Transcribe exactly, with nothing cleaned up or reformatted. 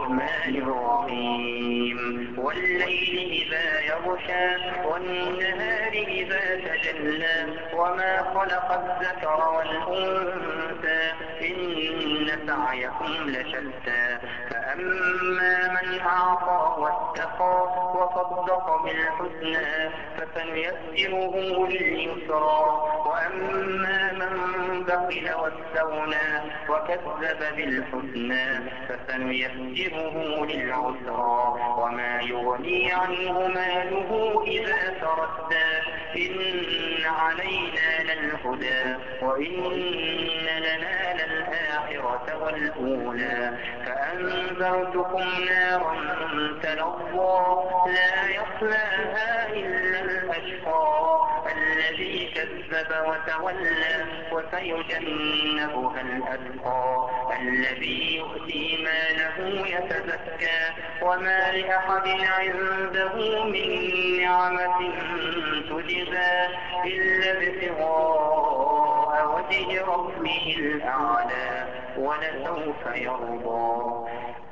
الرحمن الرحيم والليل إذا يغشى والنهار إذا تجلى وما خلق الذكر والأنثى إن سعيكم لشتى فأما من أعطى واتقى وصدق بالحسنى فسنيسره لليسرى وأما من بخل واستغنى وكذب بالحسنى فسنيسره للعسرى وما يغني عنه ماله إذا تردى إن علينا للهدى وإن لنا للآخرة والأولى فأنذرتكم نارا تلظى لا يصلاها إلا الأشقى الذي كذب وتولى وسيجنبها الأتقى الذي يؤتي ماله يتزكى وما لأحد عنده من نعمة تجزى إلا ابتغاء وجه ربه الأعلى ولسوف يرضى